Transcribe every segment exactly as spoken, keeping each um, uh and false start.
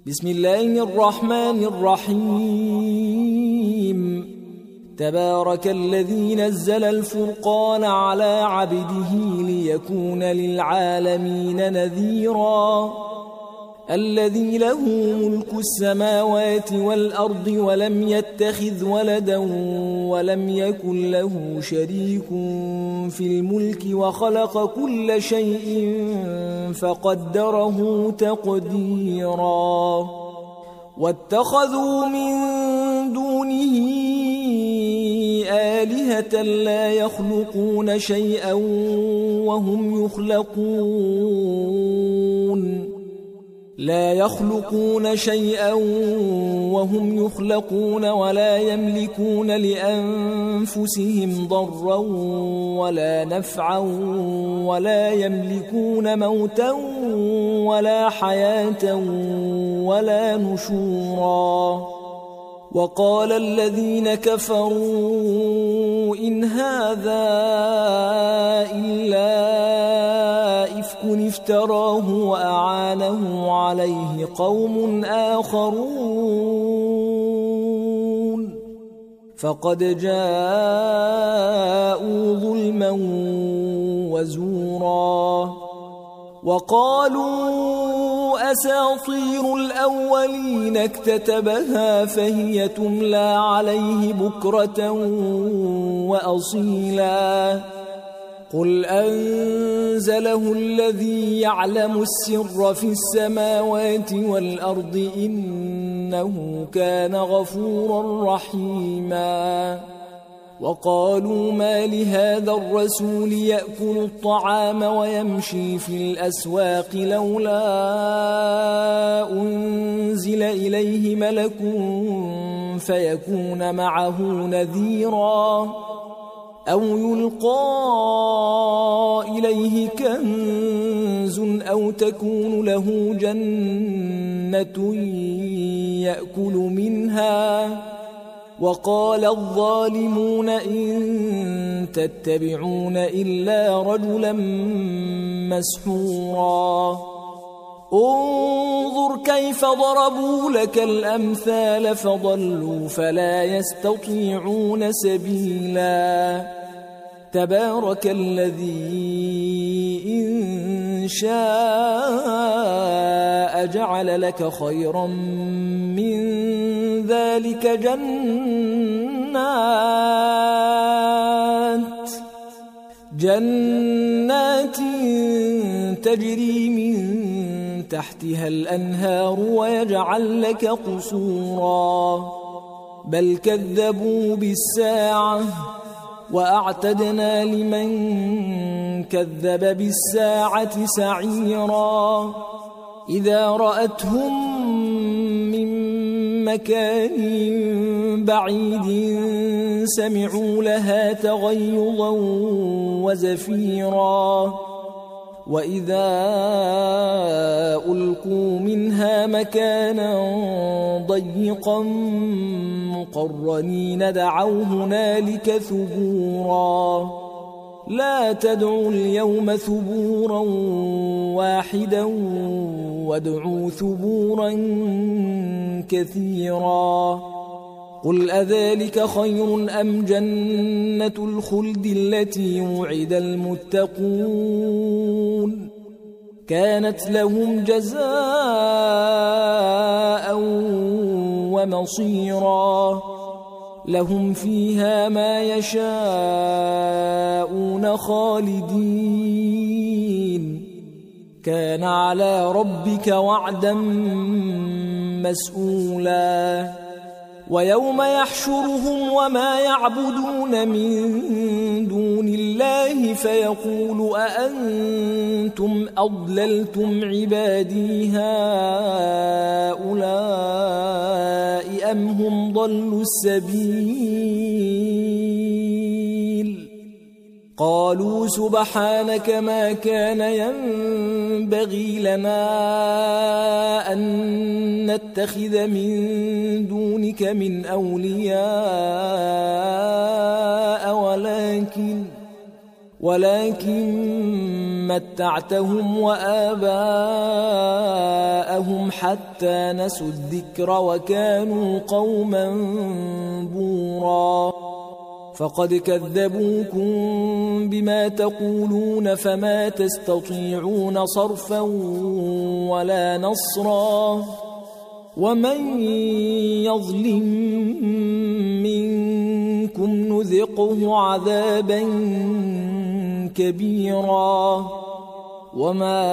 بسم الله الرحمن الرحيم. تبارك الذي نزل الفرقان على عبده ليكون للعالمين نذيرا. الذي له ملك السماوات والأرض ولم يتخذ ولدا ولم يكن له شريك في الملك وخلق كل شيء فقدره تقديرا. واتخذوا من دونه آلهة لا يخلقون شيئا وهم يخلقون لا يخلقون شيئا وهم يخلقون ولا يملكون لأنفسهم ضرا ولا نفعا ولا يملكون موتا ولا حياة ولا نشورا. وقال الذين كفروا إن هذا إلا إفك افتراه وأعانه عليه قوم آخرون فقد جاءوا ظلما وزورا. وقالوا أساطير الأولين اكتتبها فهي تملى عليه بكرة وأصيلا. قل أنزله الذي يعلم السر في السماوات والأرض إنه كان غفورا رحيما. وقالوا ما لهذا الرسول يأكل الطعام ويمشي في الأسواق لولا أنزل إليه ملك فيكون معه نذيرا أو يلقى إليه كنز أو تكون له جنة يأكل منها. وقال الظالمون إن تتبعون إلا رجلا مسحورا. انظر كيف ضربوا لك الأمثال فضلوا فلا يستطيعون سبيلا. تبارك الذي إن شاء جعل لك خيرا من ذلك جنات جنات تجري من تحتها الأنهار ويجعل لك قصورا. بل كذبوا بالساعة وأعتدنا لمن كذب بالساعة سعيرا. إذا رأتهم من مكان بعيد سمعوا لها تغيظا وزفيرا. وإذا ألقوا منها مكانا ضيقا مقرنين دعوا هنالك ثبورا. لا تدعوا اليوم ثبورا واحدا وادعوا ثبورا كثيرا. قل أذلك خير أم جنة الخلد التي وعد المتقون كانت لهم جزاء ومصيرا. لهم فيها ما يشاءون خالدين كان على ربك وعدا مسئولا. ويوم يحشرهم وما يعبدون من دون الله فيقول أأنتم أضللتم عبادي هؤلاء أم هم ضلوا السبيل. قالوا سبحانك ما كان ينبغي لنا أن نتخذ من دونك من أولياء ولكن ولكن متعتهم وآباءهم حتى نسوا الذكر وكانوا قوما بورا فقد كذبوكم بما تقولون فما تستطيعون صرفا ولا نصرا ومن يظلم منكم نذقه عذابا كبيرا وما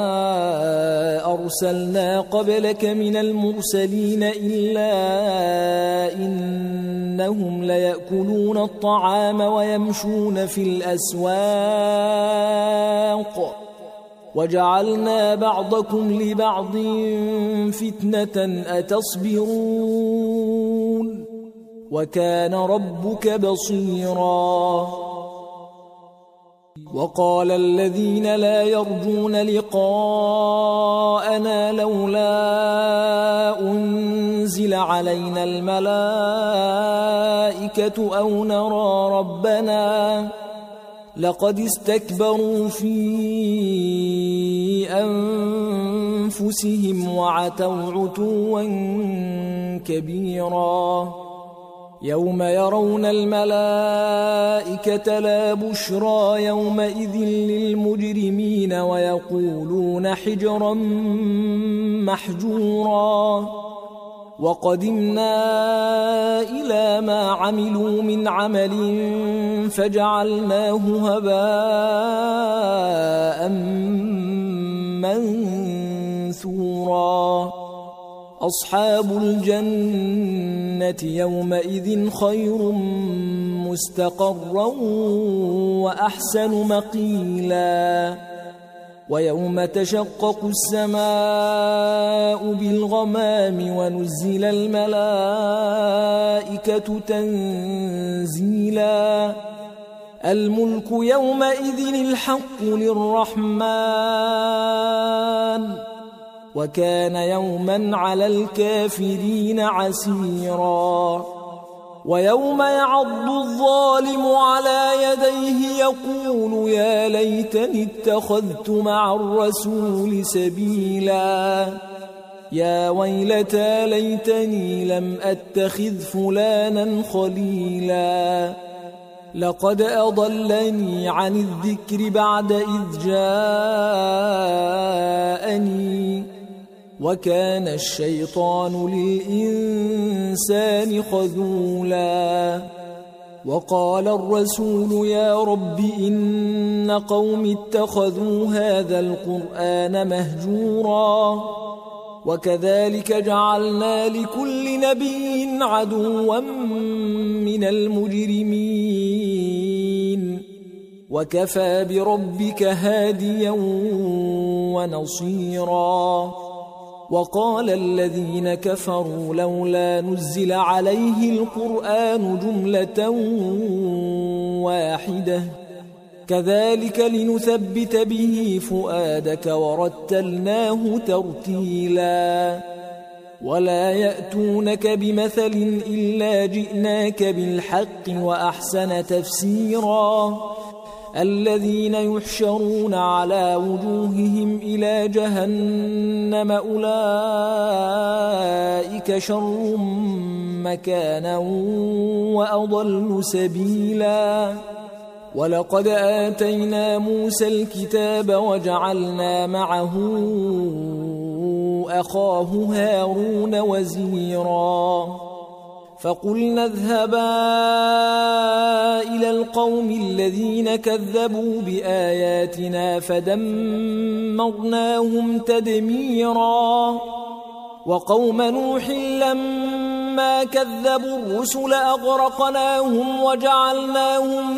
أرسلنا قبلك من المرسلين إلا إنهم ليأكلون الطعام ويمشون في الأسواق وجعلنا بعضكم لبعض فتنة أتصبرون وكان ربك بصيرا وقال الذين لا يرجون لقاءنا لولا أنزل علينا الملائكة أو نرى ربنا لقد استكبروا في أنفسهم وعتوا عتوا كبيرا يوم يرون الملائكة لا بشرى يومئذ للمجرمين ويقولون حجرا محجورا وقدمنا إلى ما عملوا من عمل فجعلناه هباء منثورا أصحاب الجنة يومئذ خير مستقرا وأحسن مقيلا ويوم تشقق السماء بالغمام ونزل الملائكة تنزيلا الملك يومئذ الحق للرحمن وكان يوما على الكافرين عسيرا ويوم يعض الظالم على يديه يقول يا ليتني اتخذت مع الرسول سبيلا يا ويلتى ليتني لم أتخذ فلانا خليلا لقد أضلني عن الذكر بعد إذ جاءني وكان الشيطان للإنسان خذولا وقال الرسول يا رب إن قوم اتخذوا هذا القرآن مهجورا وكذلك جعلنا لكل نبي عدوا من المجرمين وكفى بربك هاديا ونصيرا وقال الذين كفروا لولا نزل عليه القرآن جملة واحدة كذلك لنثبت به فؤادك ورتلناه ترتيلا ولا يأتونك بمثل إلا جئناك بالحق وأحسن تفسيرا الذين يحشرون على وجوههم إلى جهنم أولئك شر مكانا وأضل سبيلا ولقد آتينا موسى الكتاب وجعلنا معه أخاه هارون وزيرا فقلنا اذهبا إلى القوم الذين كذبوا بآياتنا فدمرناهم تدميرا وقوم نوح لما كذبوا الرسل أغرقناهم وجعلناهم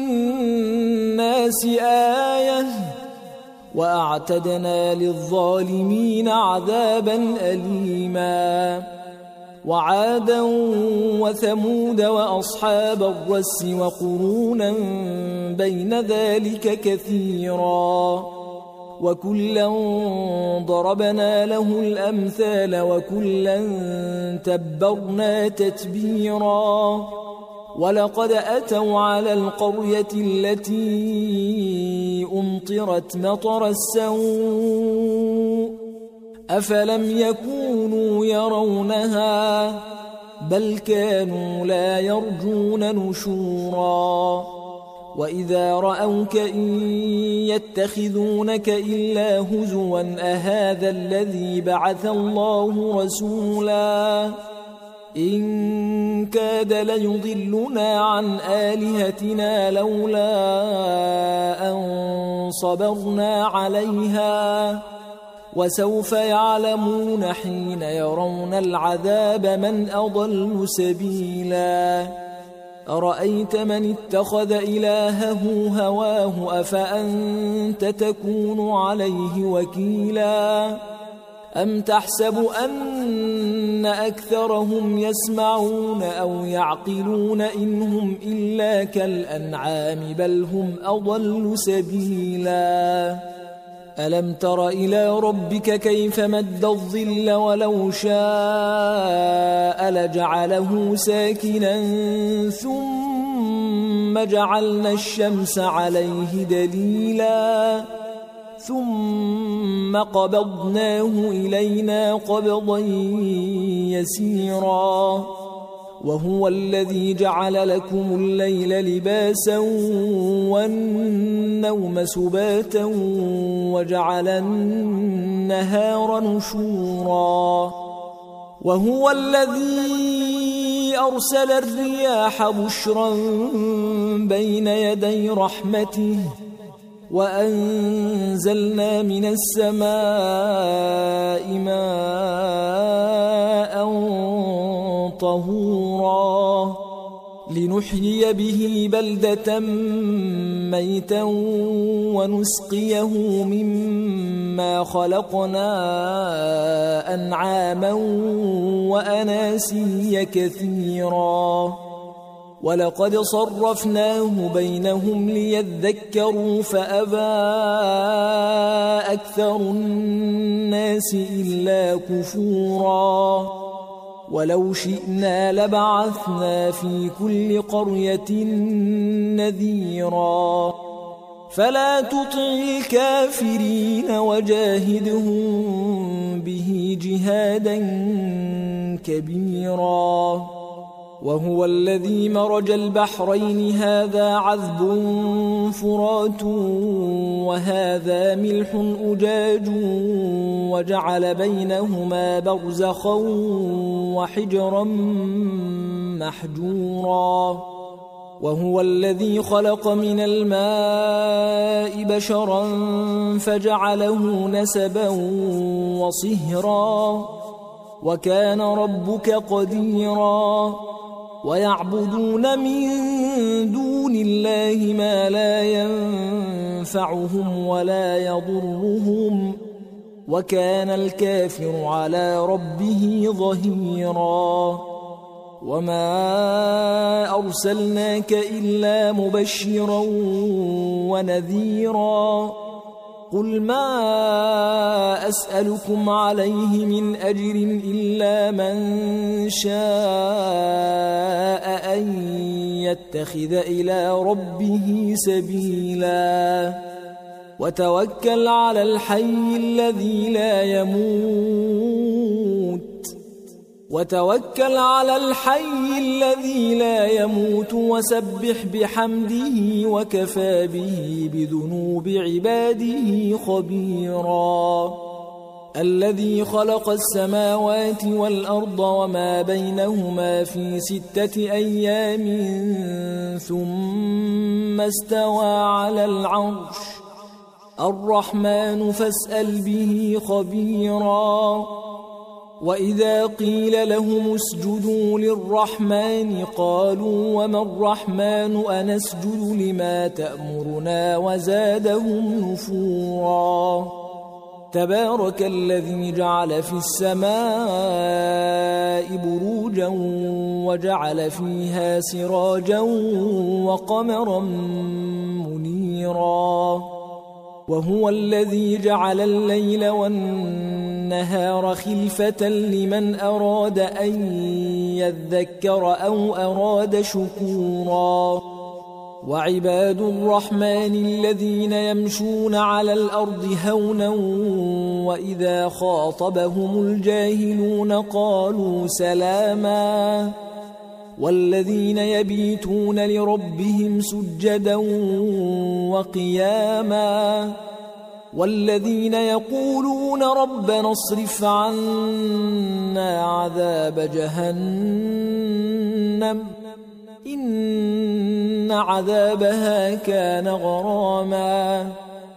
للناس آية وأعتدنا للظالمين عذابا أليما وعادا وثمود وأصحاب الرس وقرونا بين ذلك كثيرا وكلا ضربنا له الأمثال وكلا تبرنا تتبيرا ولقد أتوا على القرية التي أمطرت مطر السوء أفلم يكونوا يرونها بل كانوا لا يرجون نشورا وإذا رأوك إن يتخذونك إلا هزوا أهذا الذي بعث الله رسولا إن كاد ليضلنا عن آلهتنا لولا أن صبرنا عليها وسوف يعلمون حين يرون العذاب من أضل سبيلا أرأيت من اتخذ إلهه هواه أفأنت تكون عليه وكيلا أم تحسب أن أكثرهم يسمعون أو يعقلون إن هم إلا كالأنعام بل هم أضل سبيلا ألم تر إلى ربك كيف مد الظل ولو شاء لجعله ساكنا ثم جعلنا الشمس عليه دليلا ثم قبضناه إلينا قبضا يسيرا وهو الذي جعل لكم الليل لباسا والنوم سباتا وجعل النهار نشورا وهو الذي أرسل الرياح بشرا بين يدي رحمته وأنزلنا من السماء ماء طهورا لنحيي به بلدة ميتا ونسقيه مما خلقنا أنعاما وأناسيا كثيرا ولقد صرفناه بينهم ليذكروا فأبى أكثر الناس إلا كفورا ولو شئنا لبعثنا في كل قرية نذيرا فلا تطع الكافرين وجاهدهم به جهادا كبيرا وهو الذي مرج البحرين هذا عذب فرات وهذا ملح أجاج وجعل بينهما برزخا وحجرا محجورا وهو الذي خلق من الماء بشرا فجعله نسبا وصهرا وكان ربك قديرا ويعبدون من دون الله ما لا ينفعهم ولا يضرهم وكان الكافر على ربه ظهيرا وما أرسلناك إلا مبشرا ونذيرا قل ما أسألكم عليه من أجر إلا من شاء أن يتخذ إلى ربه سبيلا وتوكل على الحي الذي لا يموت وتوكل على الحي الذي لا يموت وسبح بحمده وكفى به بذنوب عباده خبيرا الذي خلق السماوات والأرض وما بينهما في ستة أيام ثم استوى على العرش الرحمن فاسأل به خبيرا وإذا قيل لهم اسجدوا للرحمن قالوا وما الرحمن أنسجد لما تأمرنا وزادهم نفورا تبارك الذي جعل في السماء بروجا وجعل فيها سراجا وقمرا منيرا وهو الذي جعل الليل والنهار خلفة لمن أراد أن يذكر أو أراد شكورا وعباد الرحمن الذين يمشون على الأرض هونا وإذا خاطبهم الجاهلون قالوا سلاما والذين يبيتون لربهم سجدا وقياما والذين يقولون ربنا اصرف عنا عذاب جهنم إن عذابها كان غراما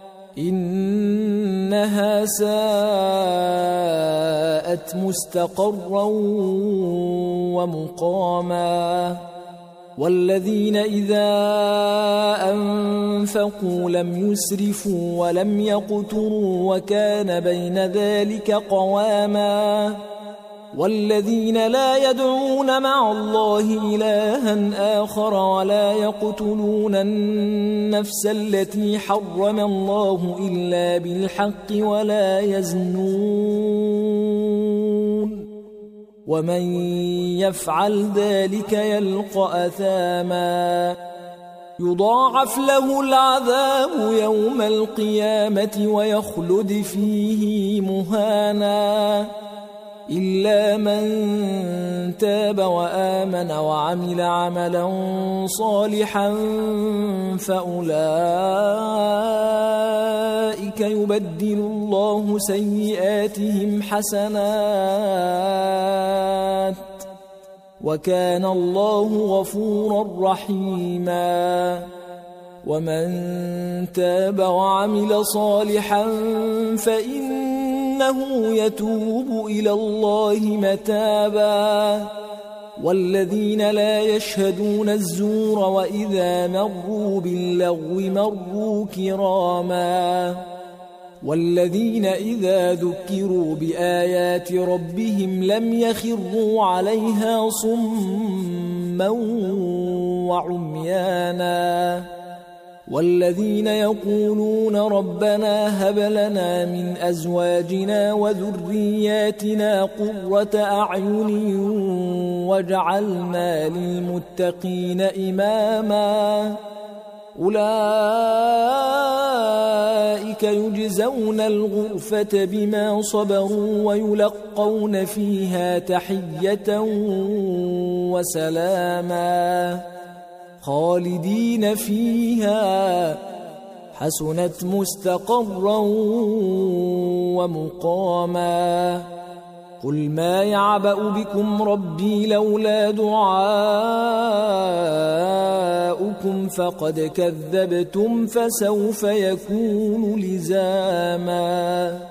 إنها ساءت مستقرا ومقاما والذين إذا أنفقوا لم يسرفوا ولم يقتروا وكان بين ذلك قواما والذين لا يدعون مع الله إلها آخر ولا يقتلون النفس التي حرم الله إلا بالحق ولا يزنون ومن يفعل ذلك يلقى أثاما يضاعف له العذاب يوم القيامة ويخلد فيه مهانا إلا من تاب وآمن وعمل عملا صالحا فأولئك يبدل الله سيئاتهم حسنات وكان الله غفورا رحيما ومن تاب وعمل صالحا فإنه يتوب إلى الله متابا والذين لا يشهدون الزور وإذا مروا باللغو مروا كراما والذين إذا ذكروا بآيات ربهم لم يخروا عليها صما وعميانا والذين يقولون ربنا هب لنا من أزواجنا وذرياتنا قرة أعين واجعلنا للمتقين إماما أولئك يجزون الغرفة بما صبروا ويلقون فيها تحية وسلاما خالدين فيها حسنت مستقرا ومقاما قل ما يعبأ بكم ربي لولا دعاؤكم فقد كذبتم فسوف يكون لزاما